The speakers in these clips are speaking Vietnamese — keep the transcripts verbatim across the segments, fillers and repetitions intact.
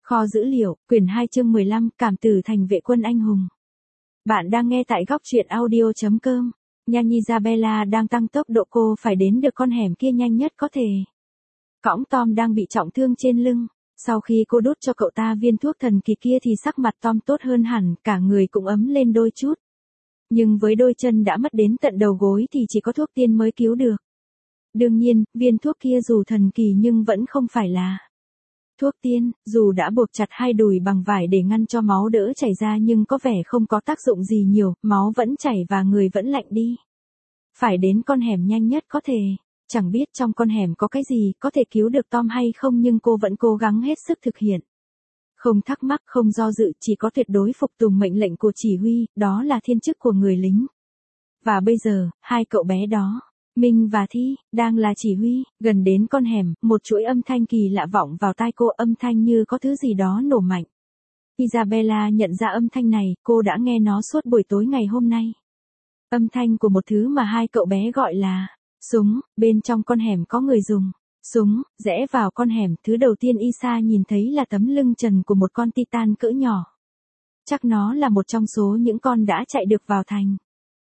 Kho dữ liệu, quyển hai chương mười lăm, cảm tử thành vệ quân anh hùng. Bạn đang nghe tại góc truyện audio chấm com. Nhanh Isabella đang tăng tốc độ, cô phải đến được con hẻm kia nhanh nhất có thể. Cõng Tom đang bị trọng thương trên lưng. Sau khi cô đút cho cậu ta viên thuốc thần kỳ kia thì sắc mặt Tom tốt hơn hẳn, cả người cũng ấm lên đôi chút. Nhưng với đôi chân đã mất đến tận đầu gối thì chỉ có thuốc tiên mới cứu được. Đương nhiên, viên thuốc kia dù thần kỳ nhưng vẫn không phải là thuốc tiên, dù đã buộc chặt hai đùi bằng vải để ngăn cho máu đỡ chảy ra nhưng có vẻ không có tác dụng gì nhiều, máu vẫn chảy và người vẫn lạnh đi. Phải đến con hẻm nhanh nhất có thể. Chẳng biết trong con hẻm có cái gì có thể cứu được Tom hay không nhưng cô vẫn cố gắng hết sức thực hiện. Không thắc mắc, không do dự, chỉ có tuyệt đối phục tùng mệnh lệnh của chỉ huy, đó là thiên chức của người lính. Và bây giờ, hai cậu bé đó, Minh và Thi, đang là chỉ huy. Gần đến con hẻm, một chuỗi âm thanh kỳ lạ vọng vào tai cô, âm thanh như có thứ gì đó nổ mạnh. Isabella nhận ra âm thanh này, cô đã nghe nó suốt buổi tối ngày hôm nay. Âm thanh của một thứ mà hai cậu bé gọi là súng. Bên trong con hẻm có người dùng súng, rẽ vào con hẻm, thứ đầu tiên Isa nhìn thấy là tấm lưng trần của một con Titan cỡ nhỏ. Chắc nó là một trong số những con đã chạy được vào thành.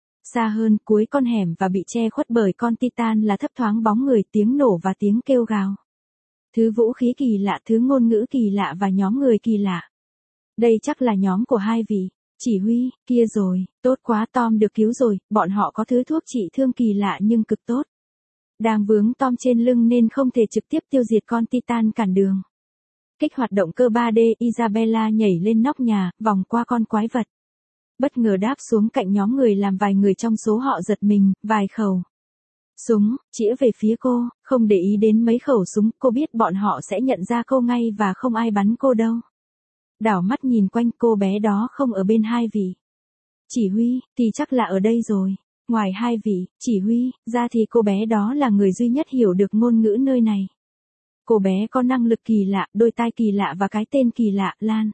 Xa hơn, cuối con hẻm và bị che khuất bởi con Titan là thấp thoáng bóng người, tiếng nổ và tiếng kêu gào. Thứ vũ khí kỳ lạ, thứ ngôn ngữ kỳ lạ và nhóm người kỳ lạ. Đây chắc là nhóm của hai vị chỉ huy kia rồi. Tốt quá, Tom được cứu rồi, bọn họ có thứ thuốc trị thương kỳ lạ nhưng cực tốt. Đang vướng Tom trên lưng nên không thể trực tiếp tiêu diệt con Titan cản đường. Kích hoạt động cơ ba D, Isabella nhảy lên nóc nhà, vòng qua con quái vật. Bất ngờ đáp xuống cạnh nhóm người làm vài người trong số họ giật mình, vài khẩu súng chĩa về phía cô, không để ý đến mấy khẩu súng, cô biết bọn họ sẽ nhận ra cô ngay và không ai bắn cô đâu. Đảo mắt nhìn quanh, cô bé đó không ở bên hai vị chỉ huy, thì chắc là ở đây rồi. Ngoài hai vị chỉ huy ra thì cô bé đó là người duy nhất hiểu được ngôn ngữ nơi này. Cô bé có năng lực kỳ lạ, đôi tai kỳ lạ và cái tên kỳ lạ, Lan.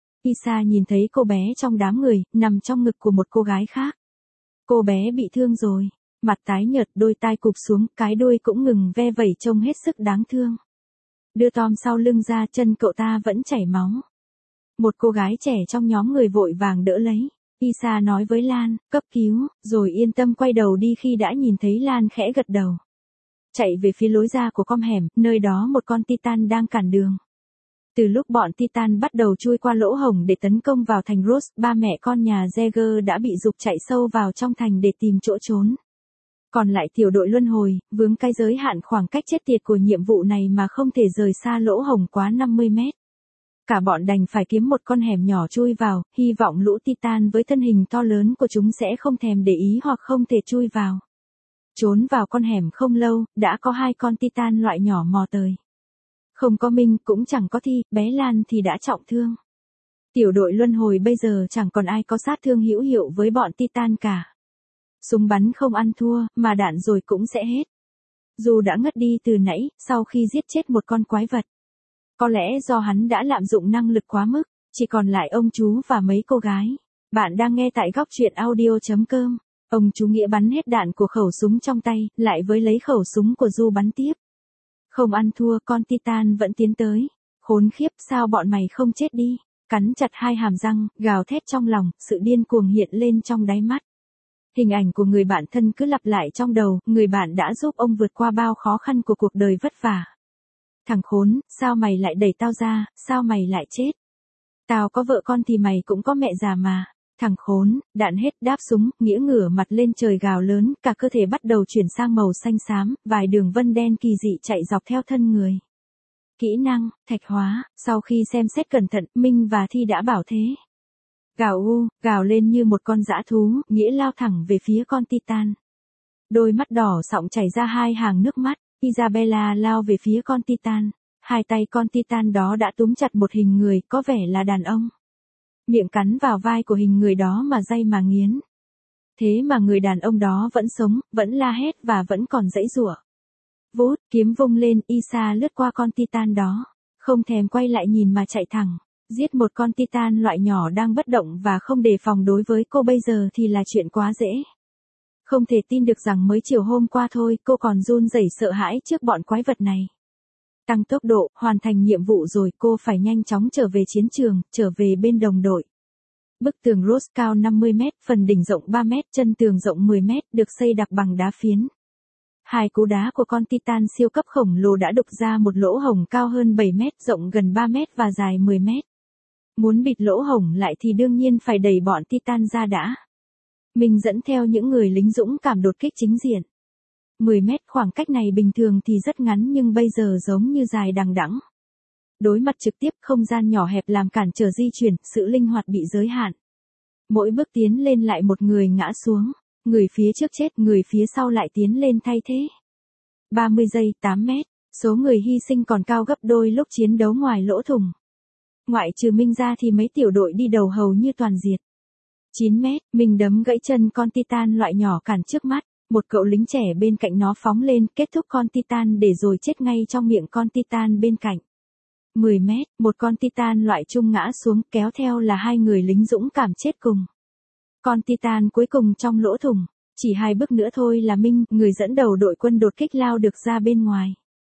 Isa nhìn thấy cô bé trong đám người, nằm trong ngực của một cô gái khác. Cô bé bị thương rồi, mặt tái nhợt, đôi tai cụp xuống, cái đuôi cũng ngừng ve vẩy trông hết sức đáng thương. Đưa Tom sau lưng ra, chân cậu ta vẫn chảy máu. Một cô gái trẻ trong nhóm người vội vàng đỡ lấy. Isa nói với Lan, cấp cứu, rồi yên tâm quay đầu đi khi đã nhìn thấy Lan khẽ gật đầu. Chạy về phía lối ra của con hẻm, nơi đó một con Titan đang cản đường. Từ lúc bọn Titan bắt đầu chui qua lỗ hổng để tấn công vào thành Rose, ba mẹ con nhà Jaeger đã bị giục chạy sâu vào trong thành để tìm chỗ trốn. Còn lại tiểu đội luân hồi, vướng cái giới hạn khoảng cách chết tiệt của nhiệm vụ này mà không thể rời xa lỗ hổng quá năm mươi mét. Cả bọn đành phải kiếm một con hẻm nhỏ chui vào, hy vọng lũ Titan với thân hình to lớn của chúng sẽ không thèm để ý hoặc không thể chui vào. Trốn vào con hẻm không lâu, đã có hai con Titan loại nhỏ mò tới. Không có Minh, cũng chẳng có Thi, bé Lan thì đã trọng thương. Tiểu đội luân hồi bây giờ chẳng còn ai có sát thương hữu hiệu với bọn Titan cả. Súng bắn không ăn thua, mà đạn rồi cũng sẽ hết. Dù đã ngất đi từ nãy, sau khi giết chết một con quái vật. Có lẽ do hắn đã lạm dụng năng lực quá mức, chỉ còn lại ông chú và mấy cô gái. Bạn đang nghe tại góc truyện audio chấm com. Ông chú Nghĩa bắn hết đạn của khẩu súng trong tay, lại với lấy khẩu súng của Du bắn tiếp. Không ăn thua, con Titan vẫn tiến tới. Khốn khiếp, sao bọn mày không chết đi? Cắn chặt hai hàm răng, gào thét trong lòng, sự điên cuồng hiện lên trong đáy mắt. Hình ảnh của người bạn thân cứ lặp lại trong đầu, người bạn đã giúp ông vượt qua bao khó khăn của cuộc đời vất vả. Thằng khốn, sao mày lại đẩy tao ra, sao mày lại chết? Tao có vợ con thì mày cũng có mẹ già mà. Thằng khốn, đạn hết, đáp súng, Nghĩa ngửa mặt lên trời gào lớn, cả cơ thể bắt đầu chuyển sang màu xanh xám, vài đường vân đen kỳ dị chạy dọc theo thân người. Kỹ năng, thạch hóa, sau khi xem xét cẩn thận, Minh và Thi đã bảo thế. Gào u, gào lên như một con dã thú, Nghĩa lao thẳng về phía con Titan. Đôi mắt đỏ sọng chảy ra hai hàng nước mắt. Isabella lao về phía con Titan. Hai tay con Titan đó đã túm chặt một hình người, có vẻ là đàn ông. Miệng cắn vào vai của hình người đó mà day mà nghiến. Thế mà người đàn ông đó vẫn sống, vẫn la hét và vẫn còn giãy giụa. Vút, kiếm vung lên, Isa lướt qua con Titan đó. Không thèm quay lại nhìn mà chạy thẳng. Giết một con Titan loại nhỏ đang bất động và không đề phòng đối với cô bây giờ thì là chuyện quá dễ. Không thể tin được rằng mới chiều hôm qua thôi cô còn run rẩy sợ hãi trước bọn quái vật này. Tăng tốc độ, hoàn thành nhiệm vụ rồi, cô phải nhanh chóng trở về chiến trường, trở về bên đồng đội. Bức tường Ross cao năm mươi mét, phần đỉnh rộng ba mét, chân tường rộng mười mét, được xây đặc bằng đá phiến. Hai cú đá của con Titan siêu cấp khổng lồ đã đục ra một lỗ hổng cao hơn bảy mét, rộng gần ba mét và dài mười mét. Muốn bịt lỗ hổng lại thì đương nhiên phải đẩy bọn Titan ra đã. Mình dẫn theo những người lính dũng cảm đột kích chính diện. mười mét khoảng cách này bình thường thì rất ngắn nhưng bây giờ giống như dài đằng đẵng. Đối mặt trực tiếp, không gian nhỏ hẹp làm cản trở di chuyển, sự linh hoạt bị giới hạn. Mỗi bước tiến lên lại một người ngã xuống, người phía trước chết, người phía sau lại tiến lên thay thế. ba mươi giây, tám mét, số người hy sinh còn cao gấp đôi lúc chiến đấu ngoài lỗ thủng. Ngoại trừ Minh ra thì mấy tiểu đội đi đầu hầu như toàn diệt. chín mét, mình đấm gãy chân con Titan loại nhỏ cản trước mắt, một cậu lính trẻ bên cạnh nó phóng lên, kết thúc con Titan để rồi chết ngay trong miệng con Titan bên cạnh. mười mét, một con Titan loại trung ngã xuống, kéo theo là hai người lính dũng cảm chết cùng. Con Titan cuối cùng trong lỗ thủng, chỉ hai bước nữa thôi là Minh, người dẫn đầu đội quân đột kích lao được ra bên ngoài.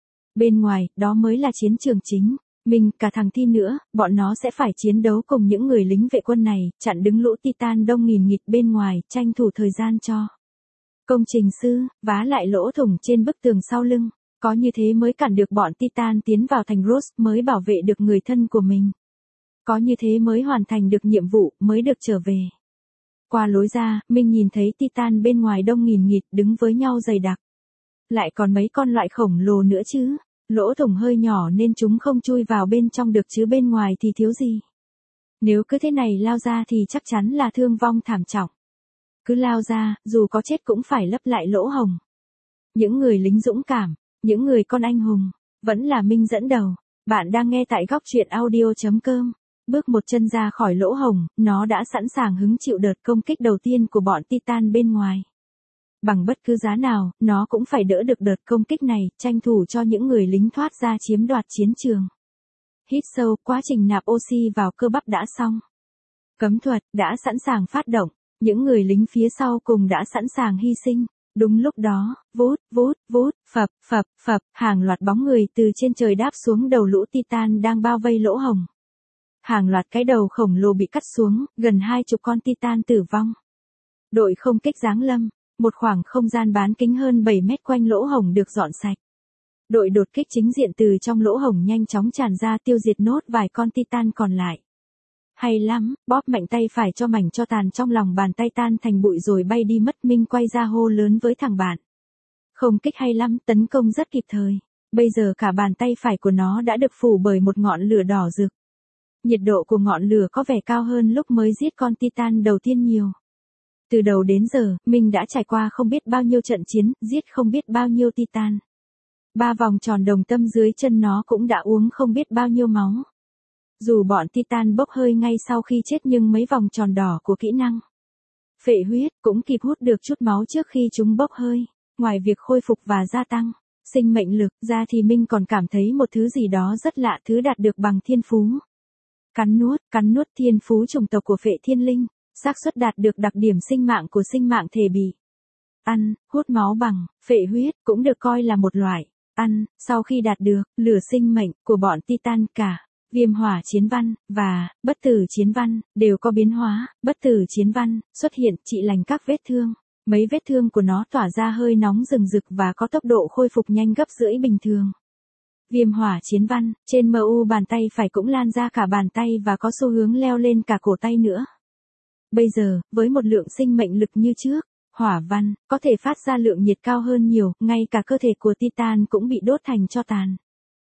Bên ngoài, đó mới là chiến trường chính. Mình, cả thằng Thi nữa, bọn nó sẽ phải chiến đấu cùng những người lính vệ quân này, chặn đứng lũ Titan đông nghìn nghịt bên ngoài, tranh thủ thời gian cho công trình sư, vá lại lỗ thủng trên bức tường sau lưng. Có như thế mới cản được bọn Titan tiến vào thành Ross, mới bảo vệ được người thân của mình. Có như thế mới hoàn thành được nhiệm vụ, mới được trở về. Qua lối ra, mình nhìn thấy Titan bên ngoài đông nghìn nghịt đứng với nhau dày đặc. Lại còn mấy con loại khổng lồ nữa chứ. Lỗ thủng hơi nhỏ nên chúng không chui vào bên trong được chứ bên ngoài thì thiếu gì. Nếu cứ thế này lao ra thì chắc chắn là thương vong thảm trọng. Cứ lao ra, dù có chết cũng phải lấp lại lỗ hổng. Những người lính dũng cảm, những người con anh hùng, vẫn là Minh dẫn đầu. Bạn đang nghe tại góc truyện audio chấm com. Bước một chân ra khỏi lỗ hổng, nó đã sẵn sàng hứng chịu đợt công kích đầu tiên của bọn Titan bên ngoài. Bằng bất cứ giá nào, nó cũng phải đỡ được đợt công kích này, tranh thủ cho những người lính thoát ra chiếm đoạt chiến trường. Hít sâu, quá trình nạp oxy vào cơ bắp đã xong. Cấm thuật, đã sẵn sàng phát động, những người lính phía sau cùng đã sẵn sàng hy sinh. Đúng lúc đó, vút, vút, vút, phập, phập, phập, hàng loạt bóng người từ trên trời đáp xuống đầu lũ Titan đang bao vây lỗ hổng. Hàng loạt cái đầu khổng lồ bị cắt xuống, gần hai chục con Titan tử vong. Đội không kích giáng lâm, một khoảng không gian bán kính hơn bảy mét quanh lỗ hổng được dọn sạch. Đội đột kích chính diện từ trong lỗ hổng nhanh chóng tràn ra tiêu diệt nốt vài con Titan còn lại. Hay lắm, bóp mạnh tay phải cho mảnh cho tàn trong lòng bàn tay tan thành bụi rồi bay đi mất. Minh quay ra hô lớn với thằng bạn. Không kích hay lắm, tấn công rất kịp thời. Bây giờ cả bàn tay phải của nó đã được phủ bởi một ngọn lửa đỏ rực. Nhiệt độ của ngọn lửa có vẻ cao hơn lúc mới giết con Titan đầu tiên nhiều. Từ đầu đến giờ, Minh đã trải qua không biết bao nhiêu trận chiến, giết không biết bao nhiêu Titan. Ba vòng tròn đồng tâm dưới chân nó cũng đã uống không biết bao nhiêu máu. Dù bọn Titan bốc hơi ngay sau khi chết nhưng mấy vòng tròn đỏ của kỹ năng phệ huyết cũng kịp hút được chút máu trước khi chúng bốc hơi. Ngoài việc khôi phục và gia tăng sinh mệnh lực ra thì Minh còn cảm thấy một thứ gì đó rất lạ, thứ đạt được bằng thiên phú. Cắn nuốt, cắn nuốt thiên phú chủng tộc của phệ thiên linh, xác suất đạt được đặc điểm sinh mạng của sinh mạng thể bị ăn, hút máu bằng phệ huyết cũng được coi là một loại ăn, sau khi đạt được lửa sinh mệnh của bọn Titan cả. Viêm hỏa chiến văn, và, bất tử chiến văn, đều có biến hóa. Bất tử chiến văn, xuất hiện, trị lành các vết thương. Mấy vết thương của nó tỏa ra hơi nóng rừng rực và có tốc độ khôi phục nhanh gấp rưỡi bình thường. Viêm hỏa chiến văn, trên em u bàn tay phải cũng lan ra cả bàn tay và có xu hướng leo lên cả cổ tay nữa. Bây giờ, với một lượng sinh mệnh lực như trước, hỏa văn, có thể phát ra lượng nhiệt cao hơn nhiều, ngay cả cơ thể của Titan cũng bị đốt thành tro tàn.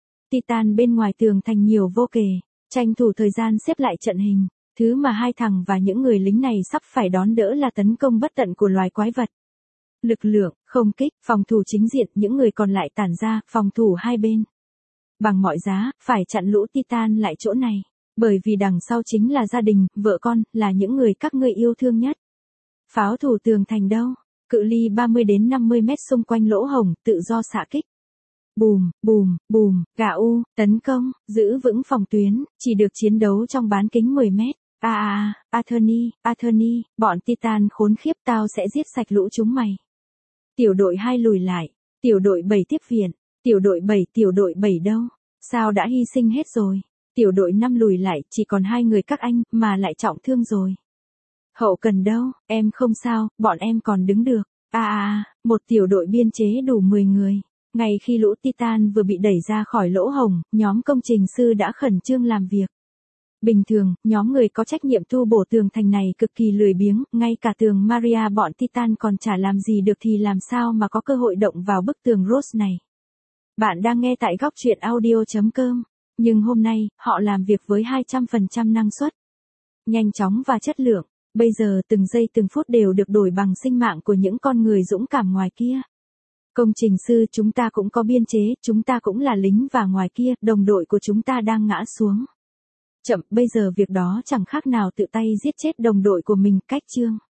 Titan bên ngoài tường thành nhiều vô kể, tranh thủ thời gian xếp lại trận hình, thứ mà hai thằng và những người lính này sắp phải đón đỡ là tấn công bất tận của loài quái vật. Lực lượng, không kích, phòng thủ chính diện, những người còn lại tản ra, phòng thủ hai bên. Bằng mọi giá, phải chặn lũ Titan lại chỗ này, bởi vì đằng sau chính là gia đình, vợ con, là những người các ngươi yêu thương nhất. Pháo thủ tường thành đâu? Cự ly ba mươi đến năm mươi mét xung quanh lỗ hổng, tự do xạ kích. Bùm, bùm, bùm, gà u, tấn công, giữ vững phòng tuyến, chỉ được chiến đấu trong bán kính mười mét. À à, Attorney, Attorney, bọn Titan khốn khiếp, tao sẽ giết sạch lũ chúng mày. Tiểu đội hai lùi lại, tiểu đội bảy tiếp viện, tiểu đội bảy, tiểu đội bảy đâu? Sao đã hy sinh hết rồi? Tiểu đội năm lùi lại, chỉ còn hai người các anh, mà lại trọng thương rồi. Hậu cần đâu, em không sao, bọn em còn đứng được. À à à, một tiểu đội biên chế đủ mười người. Ngay khi lũ Titan vừa bị đẩy ra khỏi lỗ hổng, nhóm công trình sư đã khẩn trương làm việc. Bình thường, nhóm người có trách nhiệm tu bổ tường thành này cực kỳ lười biếng, ngay cả tường Maria bọn Titan còn chả làm gì được thì làm sao mà có cơ hội động vào bức tường Rose này. Bạn đang nghe tại góc truyện audio chấm com, nhưng hôm nay, họ làm việc với hai trăm phần trăm năng suất. Nhanh chóng và chất lượng, bây giờ từng giây từng phút đều được đổi bằng sinh mạng của những con người dũng cảm ngoài kia. Công trình sư, chúng ta cũng có biên chế, chúng ta cũng là lính và ngoài kia, đồng đội của chúng ta đang ngã xuống. Chậm, bây giờ việc đó chẳng khác nào tự tay giết chết đồng đội của mình, cách chương.